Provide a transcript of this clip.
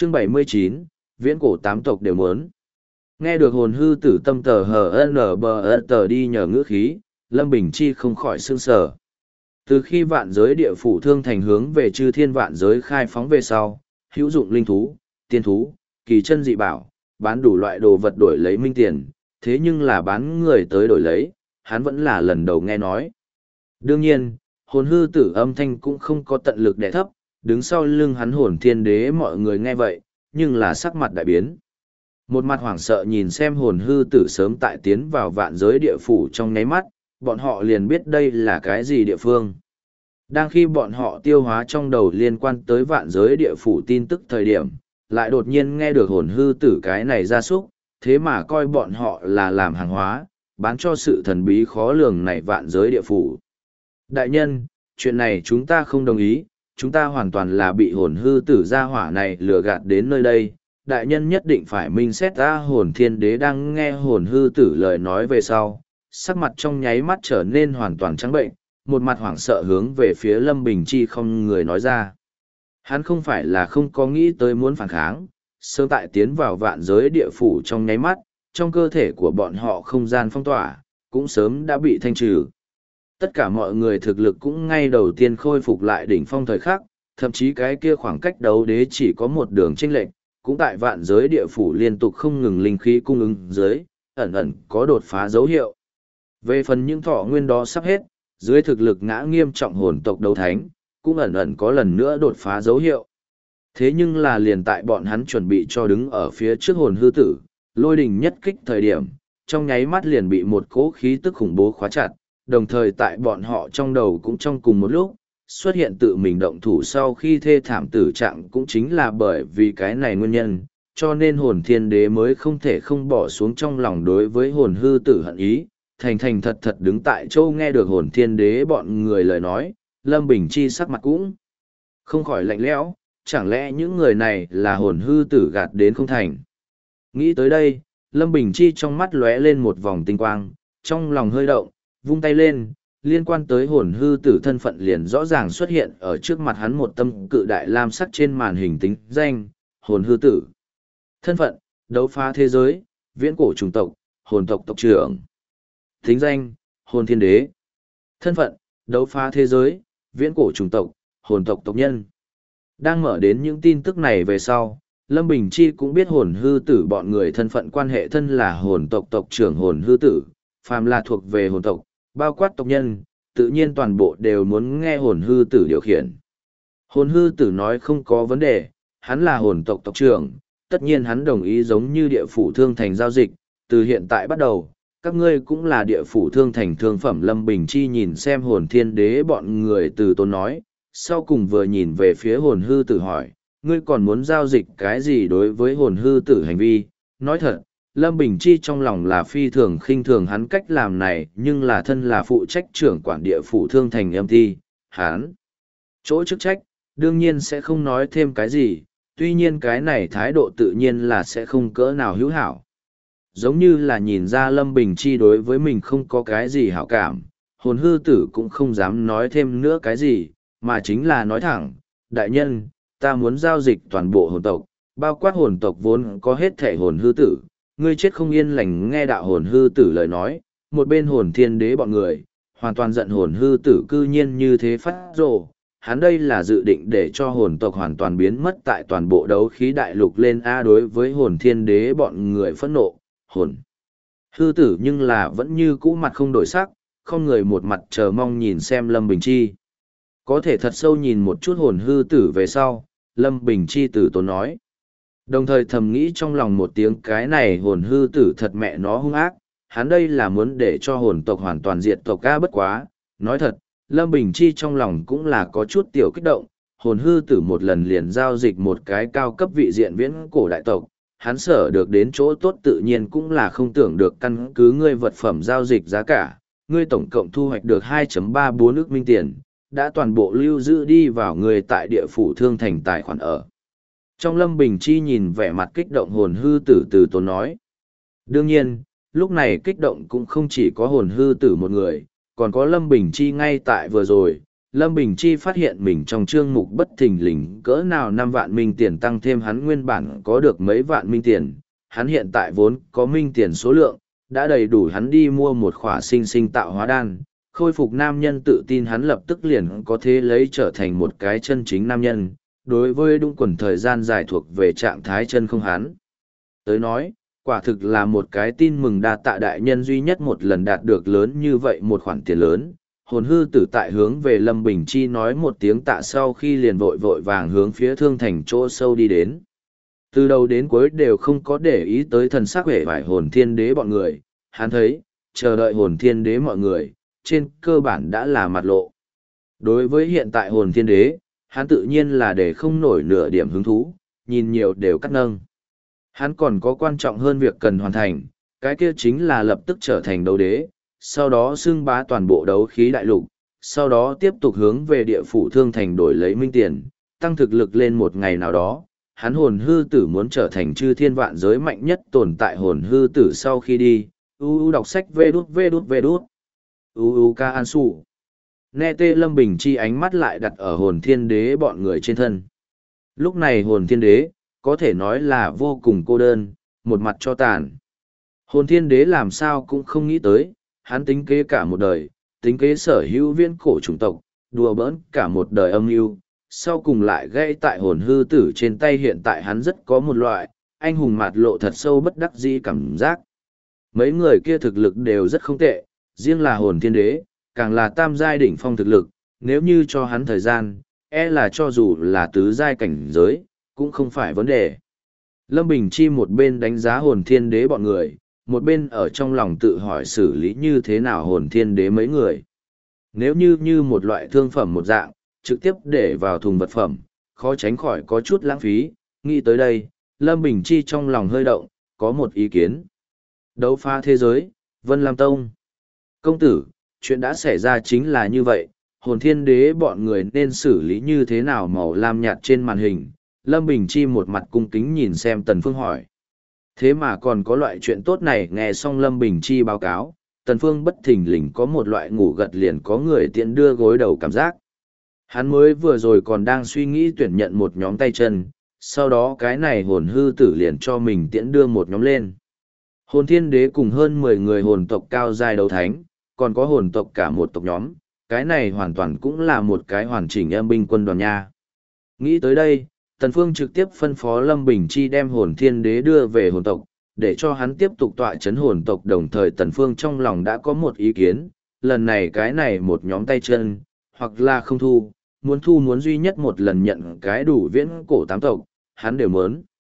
Chương 79, viễn cổ tám tộc đều muốn. Nghe được hồn hư tử tâm tờ hờ tờ đi nhờ ngữ khí, Lâm Bình Chi không khỏi sương sở. Từ khi vạn giới địa phủ thương thành hướng về chư thiên vạn giới khai phóng về sau, hữu dụng linh thú, tiên thú, kỳ chân dị bảo, bán đủ loại đồ vật đổi lấy minh tiền, thế nhưng là bán người tới đổi lấy, hắn vẫn là lần đầu nghe nói. Đương nhiên, hồn hư tử âm thanh cũng không có tận lực đè thấp, đứng sau lưng hắn hồn thiên đế mọi người nghe vậy, nhưng là sắc mặt đại biến. Một mặt hoảng sợ nhìn xem hồn hư tử sớm tại tiến vào vạn giới địa phủ trong nháy mắt, bọn họ liền biết đây là cái gì địa phương. Đang khi bọn họ tiêu hóa trong đầu liên quan tới vạn giới địa phủ tin tức thời điểm, lại đột nhiên nghe được hồn hư tử cái này ra súc, thế mà coi bọn họ là làm hàng hóa, bán cho sự thần bí khó lường này vạn giới địa phủ. Đại nhân, chuyện này chúng ta không đồng ý, chúng ta hoàn toàn là bị hồn hư tử gia hỏa này lừa gạt đến nơi đây. Đại nhân nhất định phải minh xét ra hồn thiên đế đang nghe hồn hư tử lời nói về sau, sắc mặt trong nháy mắt trở nên hoàn toàn trắng bệnh, một mặt hoảng sợ hướng về phía Lâm Bình Chi không người nói ra. Hắn không phải là không có nghĩ tới muốn phản kháng, sớm tại tiến vào vạn giới địa phủ trong nháy mắt, trong cơ thể của bọn họ không gian phong tỏa, cũng sớm đã bị thanh trừ. Tất cả mọi người thực lực cũng ngay đầu tiên khôi phục lại đỉnh phong thời khắc, thậm chí cái kia khoảng cách đấu đế chỉ có một đường chênh lệch, cũng tại vạn giới địa phủ liên tục không ngừng linh khí cung ứng dưới, ẩn ẩn có đột phá dấu hiệu. Về phần những thọ nguyên đó sắp hết, dưới thực lực ngã nghiêm trọng hồn tộc đấu thánh, cũng ẩn ẩn có lần nữa đột phá dấu hiệu. Thế nhưng là liền tại bọn hắn chuẩn bị cho đứng ở phía trước hồn hư tử, lôi đình nhất kích thời điểm, trong nháy mắt liền bị một cỗ khí tức khủng bố khóa chặt, đồng thời tại bọn họ trong đầu cũng trong cùng một lúc, xuất hiện tự mình động thủ sau khi thê thảm tử trạng cũng chính là bởi vì cái này nguyên nhân, cho nên hồn thiên đế mới không thể không bỏ xuống trong lòng đối với hồn hư tử hận ý, thành thành thật thật đứng tại châu nghe được hồn thiên đế bọn người lời nói, Lâm Bình Chi sắc mặt cũng không khỏi lạnh lẽo, chẳng lẽ những người này là hồn hư tử gạt đến không thành. Nghĩ tới đây, Lâm Bình Chi trong mắt lóe lên một vòng tinh quang, trong lòng hơi động, vung tay lên, liên quan tới hồn hư tử thân phận liền rõ ràng xuất hiện ở trước mặt hắn một tâm cự đại lam sắc trên màn hình tính danh, hồn hư tử. Thân phận, đấu phá thế giới, viễn cổ chủng tộc, hồn tộc tộc trưởng. Tính danh, hồn thiên đế. Thân phận, đấu phá thế giới, viễn cổ chủng tộc, hồn tộc tộc nhân. Đang mở đến những tin tức này về sau, Lâm Bình Chi cũng biết hồn hư tử bọn người thân phận quan hệ thân là hồn tộc tộc trưởng hồn hư tử, phàm là thuộc về hồn tộc, bao quát tộc nhân, tự nhiên toàn bộ đều muốn nghe hồn hư tử điều khiển. Hồn hư tử nói không có vấn đề, hắn là hồn tộc tộc trưởng, tất nhiên hắn đồng ý giống như địa phủ thương thành giao dịch, từ hiện tại bắt đầu, các ngươi cũng là địa phủ thương thành thương phẩm. Lâm Bình Chi nhìn xem hồn thiên đế bọn người từ tốn nói, sau cùng vừa nhìn về phía hồn hư tử hỏi, ngươi còn muốn giao dịch cái gì đối với hồn hư tử hành vi? Nói thật, Lâm Bình Chi trong lòng là phi thường khinh thường hắn cách làm này, nhưng là thân là phụ trách trưởng quản địa phủ thương thành âm thi, hắn chỗ chức trách, đương nhiên sẽ không nói thêm cái gì, tuy nhiên cái này thái độ tự nhiên là sẽ không cỡ nào hữu hảo. Giống như là nhìn ra Lâm Bình Chi đối với mình không có cái gì hảo cảm, hồn hư tử cũng không dám nói thêm nữa cái gì, mà chính là nói thẳng, đại nhân, ta muốn giao dịch toàn bộ hồn tộc, bao quát hồn tộc vốn có hết thể hồn hư tử, ngươi chết không yên lành. Nghe đạo hồn hư tử lời nói, một bên hồn thiên đế bọn người, hoàn toàn giận hồn hư tử cư nhiên như thế phát rồ. Hắn đây là dự định để cho hồn tộc hoàn toàn biến mất tại toàn bộ đấu khí đại lục lên A. Đối với hồn thiên đế bọn người phẫn nộ, hồn hư tử nhưng là vẫn như cũ mặt không đổi sắc, không người một mặt chờ mong nhìn xem Lâm Bình Chi. Có thể thật sâu nhìn một chút hồn hư tử về sau, Lâm Bình Chi tử tốn nói. Đồng thời thầm nghĩ trong lòng một tiếng, cái này hồn hư tử thật mẹ nó hung ác, hắn đây là muốn để cho hồn tộc hoàn toàn diệt tộc ca bất quá. Nói thật, Lâm Bình Chi trong lòng cũng là có chút tiểu kích động, hồn hư tử một lần liền giao dịch một cái cao cấp vị diện viễn cổ đại tộc, hắn sở được đến chỗ tốt tự nhiên cũng là không tưởng được. Căn cứ ngươi vật phẩm giao dịch giá cả, ngươi tổng cộng thu hoạch được 2.34 ức minh tiền, đã toàn bộ lưu giữ đi vào người tại địa phủ thương thành tài khoản ở. Trong Lâm Bình Chi nhìn vẻ mặt kích động hồn hư tử từ tốn nói. Đương nhiên, lúc này kích động cũng không chỉ có hồn hư tử một người, còn có Lâm Bình Chi ngay tại vừa rồi, Lâm Bình Chi phát hiện mình trong chương mục bất thình lình cỡ nào 5 vạn minh tiền tăng thêm hắn nguyên bản có được mấy vạn minh tiền, hắn hiện tại vốn có minh tiền số lượng, đã đầy đủ hắn đi mua một khỏa sinh sinh tạo hóa đan, khôi phục nam nhân tự tin hắn lập tức liền có thể lấy trở thành một cái chân chính nam nhân, đối với đúng quần thời gian dài thuộc về trạng thái chân không hắn. Tới nói, quả thực là một cái tin mừng đa tạ đại nhân duy nhất một lần đạt được lớn như vậy một khoản tiền lớn. Hồn hư tử tại hướng về Lâm Bình Chi nói một tiếng tạ sau khi liền vội vội vàng hướng phía thương thành chỗ sâu đi đến. Từ đầu đến cuối đều không có để ý tới thần sắc vẻ vải hồn thiên đế bọn người, hắn thấy, chờ đợi hồn thiên đế mọi người, trên cơ bản đã là mặt lộ. Đối với hiện tại hồn thiên đế, hắn tự nhiên là để không nổi nửa điểm hứng thú, nhìn nhiều đều cắt nâng. Hắn còn có quan trọng hơn việc cần hoàn thành, cái kia chính là lập tức trở thành đấu đế, sau đó xưng bá toàn bộ đấu khí đại lục, sau đó tiếp tục hướng về địa phủ thương thành đổi lấy minh tiền, tăng thực lực lên một ngày nào đó. Hắn hồn hư tử muốn trở thành chư thiên vạn giới mạnh nhất tồn tại hồn hư tử sau khi đi, đọc sách vê đút. Ca An Sủ. Nghe tê Lâm Bình Chi ánh mắt lại đặt ở hồn thiên đế bọn người trên thân. Lúc này hồn thiên đế, có thể nói là vô cùng cô đơn, một mặt cho tàn. Hồn thiên đế làm sao cũng không nghĩ tới, hắn tính kế cả một đời, tính kế sở hữu viễn cổ chủng tộc, đùa bỡn cả một đời âm mưu, sau cùng lại gây tại hồn hư tử trên tay hiện tại hắn rất có một loại, anh hùng mạt lộ thật sâu bất đắc dĩ cảm giác. Mấy người kia thực lực đều rất không tệ, riêng là hồn thiên đế, càng là tam giai đỉnh phong thực lực, nếu như cho hắn thời gian, là cho dù là tứ giai cảnh giới, cũng không phải vấn đề. Lâm Bình Chi một bên đánh giá hồn thiên đế bọn người, một bên ở trong lòng tự hỏi xử lý như thế nào hồn thiên đế mấy người. Nếu như một loại thương phẩm một dạng, trực tiếp để vào thùng vật phẩm, khó tránh khỏi có chút lãng phí, nghĩ tới đây, Lâm Bình Chi trong lòng hơi động, có một ý kiến. Đấu phá thế giới, Vân Lam Tông. Công tử, chuyện đã xảy ra chính là như vậy, hồn thiên đế bọn người nên xử lý như thế nào màu lam nhạt trên màn hình. Lâm Bình Chi một mặt cung kính nhìn xem Tần Phương hỏi. Thế mà còn có loại chuyện tốt này nghe xong Lâm Bình Chi báo cáo, Tần Phương bất thình lình có một loại ngủ gật liền có người tiện đưa gối đầu cảm giác. Hắn mới vừa rồi còn đang suy nghĩ tuyển nhận một nhóm tay chân, sau đó cái này hồn hư tử liền cho mình tiễn đưa một nhóm lên. Hồn thiên đế cùng hơn 10 người hồn tộc cao giai đấu thánh, còn có hồn tộc cả một tộc nhóm, cái này hoàn toàn cũng là một cái hoàn chỉnh âm binh quân đoàn nha. Nghĩ tới đây, Tần Phương trực tiếp phân phó Lâm Bình Chi đem hồn thiên đế đưa về hồn tộc, để cho hắn tiếp tục tọa chấn hồn tộc đồng thời Tần Phương trong lòng đã có một ý kiến, lần này cái này một nhóm tay chân, hoặc là không thu, muốn thu muốn duy nhất một lần nhận cái đủ viễn cổ tám tộc, hắn đều muốn.